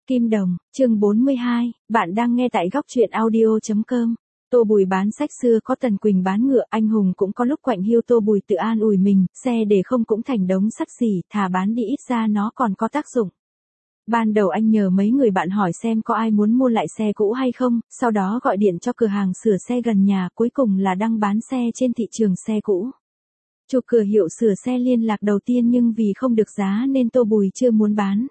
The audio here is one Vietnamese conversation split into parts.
Kim Đồng, chương 42, bạn đang nghe tại góc truyện audio.com. Tô Bùi bán sách xưa có Tần Quỳnh bán ngựa, anh hùng cũng có lúc quạnh hiu. Tô Bùi tự an ủi mình, xe để không cũng thành đống sắt xỉ, thà bán đi ít ra nó còn có tác dụng. Ban đầu anh nhờ mấy người bạn hỏi xem có ai muốn mua lại xe cũ hay không, sau đó gọi điện cho cửa hàng sửa xe gần nhà, cuối cùng là đăng bán xe trên thị trường xe cũ. Chủ cửa hiệu sửa xe liên lạc đầu tiên nhưng vì không được giá nên Tô Bùi chưa muốn bán.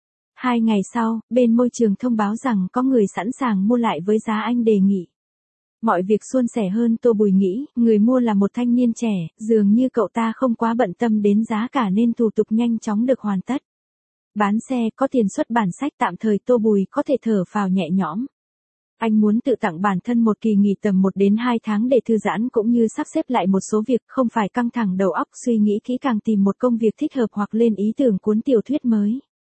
2 ngày sau, bên môi trường thông báo rằng có người sẵn sàng mua lại với giá anh đề nghị. Mọi việc suôn sẻ hơn Tô Bùi nghĩ, người mua là một thanh niên trẻ, dường như cậu ta không quá bận tâm đến giá cả nên thủ tục nhanh chóng được hoàn tất. Bán xe có tiền xuất bản sách tạm thời, Tô Bùi có thể thở phào nhẹ nhõm. Anh muốn tự tặng bản thân một kỳ nghỉ tầm 1 đến 2 tháng để thư giãn cũng như sắp xếp lại một số việc, không phải căng thẳng đầu óc suy nghĩ kỹ càng tìm một công việc thích hợp hoặc lên ý tưởng cuốn tiểu thuyết mới.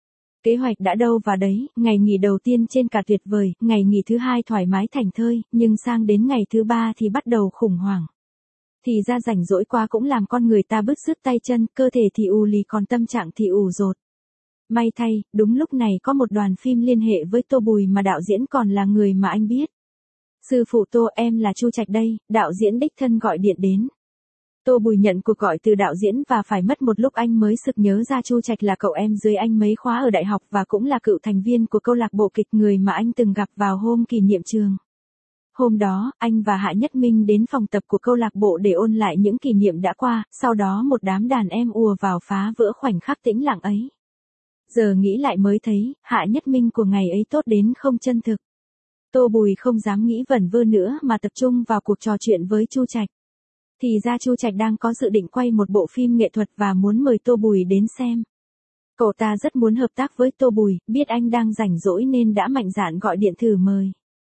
Kế hoạch đã đâu vào đấy, ngày nghỉ đầu tiên trên cả tuyệt vời, ngày nghỉ thứ 2 thoải mái thảnh thơi, nhưng sang đến ngày thứ 3 thì bắt đầu khủng hoảng. Thì ra rảnh rỗi quá cũng làm con người ta bứt rứt tay chân, cơ thể thì ù lì còn tâm trạng thì ù dột. May thay, đúng lúc này có một đoàn phim liên hệ với Tô Bùi mà đạo diễn còn là người mà anh biết. Sư phụ Tô, em là Chu Trạch đây, đạo diễn đích thân gọi điện đến. Tô Bùi nhận cuộc gọi từ đạo diễn và phải mất một lúc anh mới sực nhớ ra Chu Trạch là cậu em dưới anh mấy khóa ở đại học và cũng là cựu thành viên của câu lạc bộ kịch, người mà anh từng gặp vào hôm kỷ niệm trường. Hôm đó, anh và Hạ Nhất Minh đến phòng tập của câu lạc bộ để ôn lại những kỷ niệm đã qua, sau đó một đám đàn em ùa vào phá vỡ khoảnh khắc tĩnh lặng ấy. Giờ nghĩ lại mới thấy, Hạ Nhất Minh của ngày ấy tốt đến không chân thực. Tô Bùi không dám nghĩ vẩn vơ nữa mà tập trung vào cuộc trò chuyện với Chu Trạch. Thì ra Chu Trạch đang có dự định quay một bộ phim nghệ thuật và muốn mời Tô Bùi đến xem. Cậu ta rất muốn hợp tác với Tô Bùi, biết anh đang rảnh rỗi nên đã mạnh dạn gọi điện thử mời.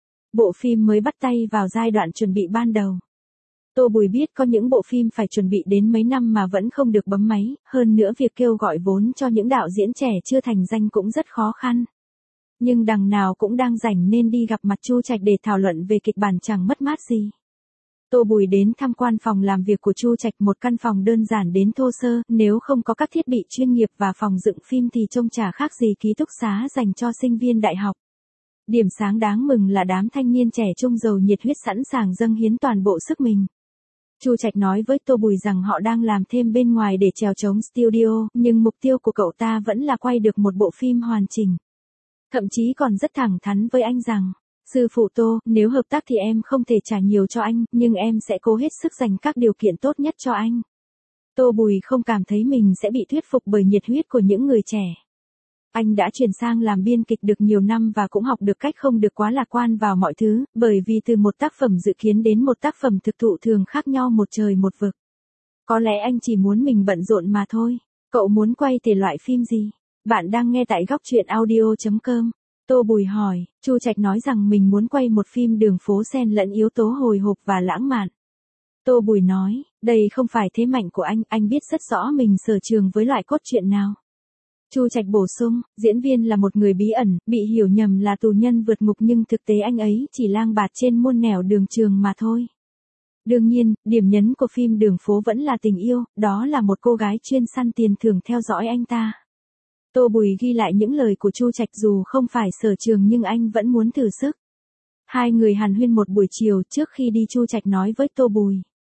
Bộ phim mới bắt tay vào giai đoạn chuẩn bị ban đầu. Tô Bùi biết có những bộ phim phải chuẩn bị đến mấy năm mà vẫn không được bấm máy, hơn nữa việc kêu gọi vốn cho những đạo diễn trẻ chưa thành danh cũng rất khó khăn. Nhưng đằng nào cũng đang rảnh nên đi gặp mặt Chu Trạch để thảo luận về kịch bản chẳng mất mát gì. Tô Bùi đến tham quan phòng làm việc của Chu Trạch, một căn phòng đơn giản đến thô sơ, nếu không có các thiết bị chuyên nghiệp và phòng dựng phim thì trông chả khác gì ký túc xá dành cho sinh viên đại học. Điểm sáng đáng mừng là đám thanh niên trẻ trung giàu nhiệt huyết sẵn sàng dâng hiến toàn bộ sức mình. Chu Trạch nói với Tô Bùi rằng họ đang làm thêm bên ngoài để chèo chống studio, nhưng mục tiêu của cậu ta vẫn là quay được một bộ phim hoàn chỉnh. Thậm chí còn rất thẳng thắn với anh rằng, sư phụ Tô, nếu hợp tác thì em không thể trả nhiều cho anh, nhưng em sẽ cố hết sức dành các điều kiện tốt nhất cho anh. Tô Bùi không cảm thấy mình sẽ bị thuyết phục bởi nhiệt huyết của những người trẻ. Anh đã chuyển sang làm biên kịch được nhiều năm và cũng học được cách không được quá lạc quan vào mọi thứ, bởi vì từ một tác phẩm dự kiến đến một tác phẩm thực thụ thường khác nhau một trời một vực. Có lẽ anh chỉ muốn mình bận rộn mà thôi. Cậu muốn quay thể loại phim gì? Bạn đang nghe tại góc truyện audio.com. Tô Bùi hỏi, Chu Trạch nói rằng mình muốn quay một phim đường phố xen lẫn yếu tố hồi hộp và lãng mạn. Tô Bùi nói, đây không phải thế mạnh của anh biết rất rõ mình sở trường với loại cốt truyện nào. Chu Trạch bổ sung, diễn viên là một người bí ẩn, bị hiểu nhầm là tù nhân vượt ngục nhưng thực tế anh ấy chỉ lang bạt trên muôn nẻo đường trường mà thôi. Đương nhiên, điểm nhấn của phim đường phố vẫn là tình yêu, đó là một cô gái chuyên săn tiền thưởng theo dõi anh ta. Tô Bùi ghi lại những lời của Chu Trạch, dù không phải sở trường nhưng anh vẫn muốn thử sức. Hai người hàn huyên một buổi chiều, trước khi đi Chu Trạch nói với Tô Bùi.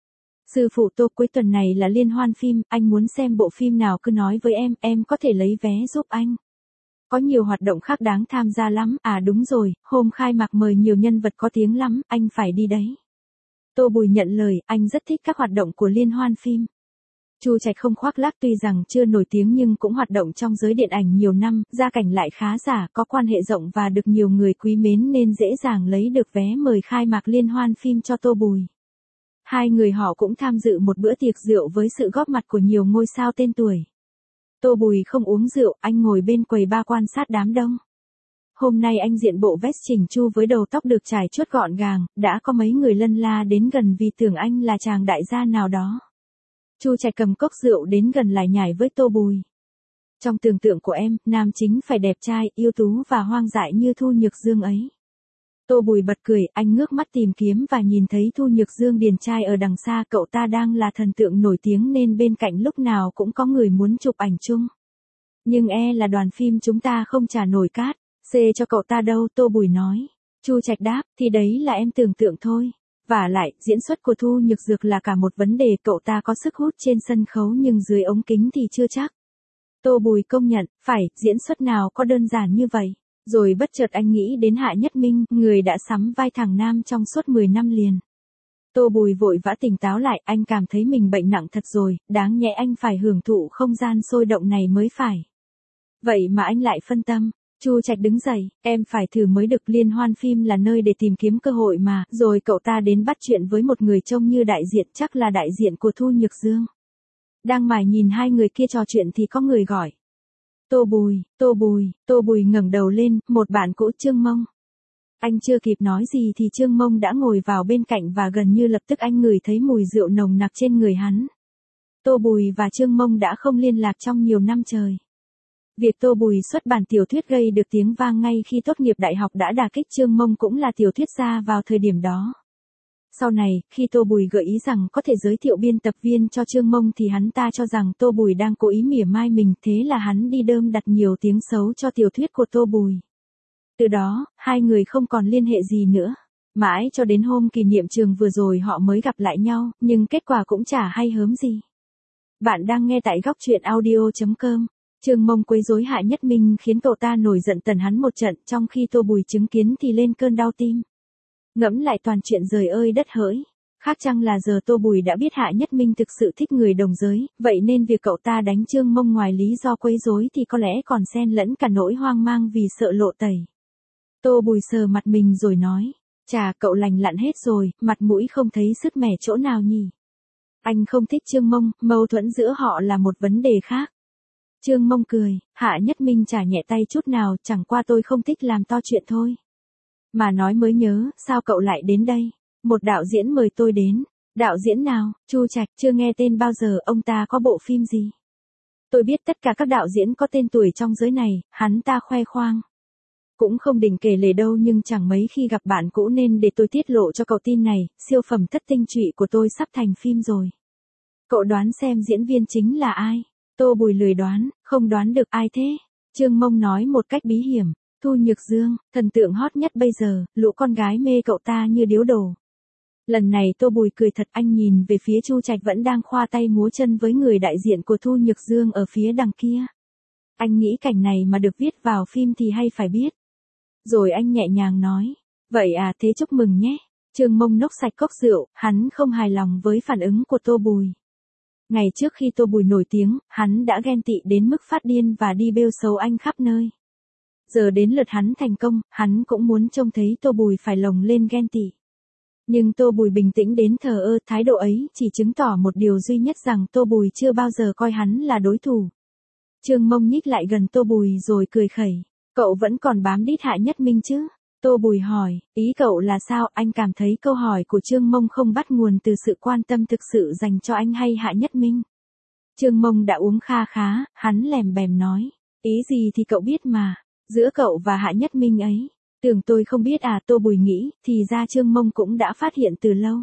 Sư phụ Tô, cuối tuần này là liên hoan phim, anh muốn xem bộ phim nào cứ nói với em có thể lấy vé giúp anh. Có nhiều hoạt động khác đáng tham gia lắm, à đúng rồi, hôm khai mạc mời nhiều nhân vật có tiếng lắm, anh phải đi đấy. Tô Bùi nhận lời, anh rất thích các hoạt động của liên hoan phim. Chu Trạch không khoác lác, tuy rằng chưa nổi tiếng nhưng cũng hoạt động trong giới điện ảnh nhiều năm, gia cảnh lại khá giả, có quan hệ rộng và được nhiều người quý mến nên dễ dàng lấy được vé mời khai mạc liên hoan phim cho Tô Bùi. Hai người họ cũng tham dự một bữa tiệc rượu với sự góp mặt của nhiều ngôi sao tên tuổi. Tô Bùi không uống rượu, anh ngồi bên quầy bar quan sát đám đông. Hôm nay anh diện bộ vest chỉnh chu với đầu tóc được trải chuốt gọn gàng, đã có mấy người lân la đến gần vì tưởng anh là chàng đại gia nào đó. Chu Trạch cầm cốc rượu đến gần lải nhải với Tô Bùi. Trong tưởng tượng của em, nam chính phải đẹp trai, ưu tú và hoang dại như Thu Nhược Dương ấy. Tô Bùi bật cười, anh ngước mắt tìm kiếm và nhìn thấy Thu Nhược Dương điển trai ở đằng xa, cậu ta đang là thần tượng nổi tiếng nên bên cạnh lúc nào cũng có người muốn chụp ảnh chung. Nhưng là đoàn phim chúng ta không trả nổi cát. C cho cậu ta đâu, Tô Bùi nói. Chu Trạch đáp, thì đấy là em tưởng tượng thôi. Vả lại, diễn xuất của Thu Nhược Dược là cả một vấn đề, cậu ta có sức hút trên sân khấu nhưng dưới ống kính thì chưa chắc. Tô Bùi công nhận, phải, diễn xuất nào có đơn giản như vậy. Rồi bất chợt anh nghĩ đến Hạ Nhất Minh, người đã sắm vai thằng nam trong suốt 10 năm liền. Tô Bùi vội vã tỉnh táo lại, anh cảm thấy mình bệnh nặng thật rồi, đáng nhẽ anh phải hưởng thụ không gian sôi động này mới phải. Vậy mà anh lại phân tâm. Chu Trạch đứng dậy, em phải thử mới được, liên hoan phim là nơi để tìm kiếm cơ hội mà, rồi cậu ta đến bắt chuyện với một người trông như đại diện, chắc là đại diện của Thu Nhược Dương. Đang mải nhìn hai người kia trò chuyện thì có người gọi. Tô Bùi ngẩng đầu lên, một bạn cũ Trương Mông. Anh chưa kịp nói gì thì Trương Mông đã ngồi vào bên cạnh và gần như lập tức anh ngửi thấy mùi rượu nồng nặc trên người hắn. Tô Bùi và Trương Mông đã không liên lạc trong nhiều năm trời. Việc Tô Bùi xuất bản tiểu thuyết gây được tiếng vang ngay khi tốt nghiệp đại học đã đả kích Trương Mông, cũng là tiểu thuyết gia vào thời điểm đó. Sau này, khi Tô Bùi gợi ý rằng có thể giới thiệu biên tập viên cho Trương Mông thì hắn ta cho rằng Tô Bùi đang cố ý mỉa mai mình, thế là hắn đi đơm đặt nhiều tiếng xấu cho tiểu thuyết của Tô Bùi. Từ đó, hai người không còn liên hệ gì nữa. Mãi cho đến hôm kỷ niệm trường vừa rồi họ mới gặp lại nhau, nhưng kết quả cũng chả hay hớm gì. Bạn đang nghe tại góc truyện audio.com. Trương Mông quấy rối Hạ Nhất Minh khiến cậu ta nổi giận tần hắn một trận, trong khi Tô Bùi chứng kiến thì lên cơn đau tim. Ngẫm lại toàn chuyện giời ơi đất hỡi. Khác chăng là giờ Tô Bùi đã biết Hạ Nhất Minh thực sự thích người đồng giới, vậy nên việc cậu ta đánh Trương Mông ngoài lý do quấy rối thì có lẽ còn xen lẫn cả nỗi hoang mang vì sợ lộ tẩy. Tô Bùi sờ mặt mình rồi nói, chà, cậu lành lặn hết rồi, mặt mũi không thấy sứt mẻ chỗ nào nhỉ. Anh không thích Trương Mông, mâu thuẫn giữa họ là một vấn đề khác. Trương Mông cười, Hạ Nhất Minh chả nhẹ tay chút nào, chẳng qua tôi không thích làm to chuyện thôi. Mà nói mới nhớ, sao cậu lại đến đây? Một đạo diễn mời tôi đến. Đạo diễn nào? Chu Trạch, chưa nghe tên bao giờ, ông ta có bộ phim gì? Tôi biết tất cả các đạo diễn có tên tuổi trong giới này, hắn ta khoe khoang. Cũng không định kể lể đâu, nhưng chẳng mấy khi gặp bạn cũ nên để tôi tiết lộ cho cậu tin này, siêu phẩm thất tinh trụy của tôi sắp thành phim rồi. Cậu đoán xem diễn viên chính là ai? Tô Bùi lười đoán, không đoán được ai thế? Trương Mông nói một cách bí hiểm, Thu Nhược Dương, thần tượng hot nhất bây giờ, lũ con gái mê cậu ta như điếu đổ. Lần này Tô Bùi cười thật, anh nhìn về phía Chu Trạch vẫn đang khoa tay múa chân với người đại diện của Thu Nhược Dương ở phía đằng kia. Anh nghĩ cảnh này mà được viết vào phim thì hay phải biết. Rồi anh nhẹ nhàng nói, vậy à, thế chúc mừng nhé. Trương Mông nốc sạch cốc rượu, hắn không hài lòng với phản ứng của Tô Bùi. Ngày trước khi Tô Bùi nổi tiếng, hắn đã ghen tị đến mức phát điên và đi bêu xấu anh khắp nơi. Giờ đến lượt hắn thành công, hắn cũng muốn trông thấy Tô Bùi phải lồng lên ghen tị. Nhưng Tô Bùi bình tĩnh đến thờ ơ, thái độ ấy chỉ chứng tỏ một điều duy nhất, rằng Tô Bùi chưa bao giờ coi hắn là đối thủ. Trương Mông nhích lại gần Tô Bùi rồi cười khẩy, cậu vẫn còn bám đít Hạ Nhất Minh chứ? Tô Bùi hỏi, ý cậu là sao? Anh cảm thấy câu hỏi của Trương Mông không bắt nguồn từ sự quan tâm thực sự dành cho anh hay Hạ Nhất Minh. Trương Mông đã uống kha khá, hắn lèm bèm nói, ý gì thì cậu biết mà, giữa cậu và Hạ Nhất Minh ấy. Tưởng tôi không biết à? Tô Bùi nghĩ, thì ra Trương Mông cũng đã phát hiện từ lâu.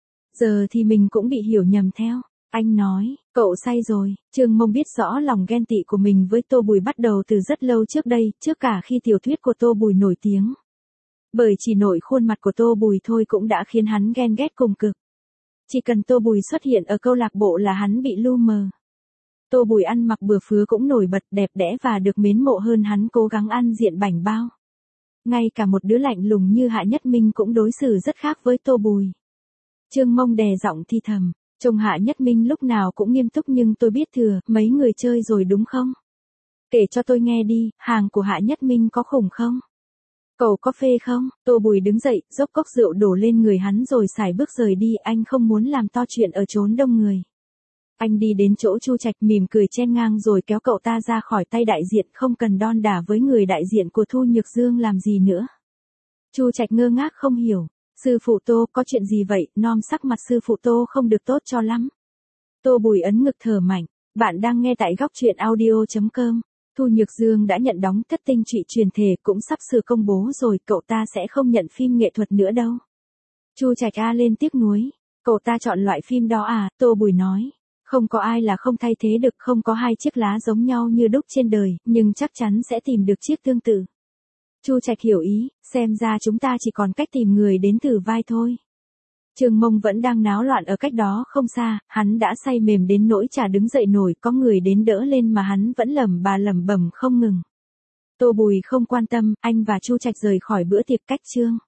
Giờ thì mình cũng bị hiểu nhầm theo. Anh nói, cậu say rồi. Trương Mông biết rõ lòng ghen tị của mình với Tô Bùi bắt đầu từ rất lâu trước đây, trước cả khi tiểu thuyết của Tô Bùi nổi tiếng. Bởi chỉ nổi khuôn mặt của Tô Bùi thôi cũng đã khiến hắn ghen ghét cùng cực. Chỉ cần Tô Bùi xuất hiện ở câu lạc bộ là hắn bị lu mờ. Tô Bùi ăn mặc bừa phứa cũng nổi bật, đẹp đẽ và được mến mộ hơn hắn cố gắng ăn diện bảnh bao. Ngay cả một đứa lạnh lùng như Hạ Nhất Minh cũng đối xử rất khác với Tô Bùi. Trương Mông đè giọng thi thầm, trông Hạ Nhất Minh lúc nào cũng nghiêm túc nhưng tôi biết thừa, mấy người chơi rồi đúng không? Kể cho tôi nghe đi, hàng của Hạ Nhất Minh có khủng không? Cậu có phê không? Tô Bùi đứng dậy, dốc cốc rượu đổ lên người hắn rồi sải bước rời đi, anh không muốn làm to chuyện ở chốn đông người. Anh đi đến chỗ Chu Trạch mỉm cười chen ngang rồi kéo cậu ta ra khỏi tay đại diện, không cần đon đả với người đại diện của Thu Nhược Dương làm gì nữa. Chu Trạch ngơ ngác không hiểu, sư phụ Tô có chuyện gì vậy? Nom sắc mặt sư phụ Tô không được tốt cho lắm. Tô Bùi ấn ngực thở mạnh, bạn đang nghe tại góc truyện audio.com. Thu Nhược Dương đã nhận đóng thất tinh trụy truyền thể, cũng sắp sửa công bố rồi, cậu ta sẽ không nhận phim nghệ thuật nữa đâu. Chu Trạch a lên tiếc nuối, cậu ta chọn loại phim đó à? Tô Bùi nói, không có ai là không thay thế được, không có hai chiếc lá giống nhau như đúc trên đời, nhưng chắc chắn sẽ tìm được chiếc tương tự. Chu Trạch hiểu ý, xem ra chúng ta chỉ còn cách tìm người đến thử vai thôi. Trương Mông vẫn đang náo loạn ở cách đó không xa, hắn đã say mềm đến nỗi chả đứng dậy nổi, có người đến đỡ lên mà hắn vẫn lẩm bẩm không ngừng. Tô Bùi không quan tâm, anh và Chu Trạch rời khỏi bữa tiệc cách Trương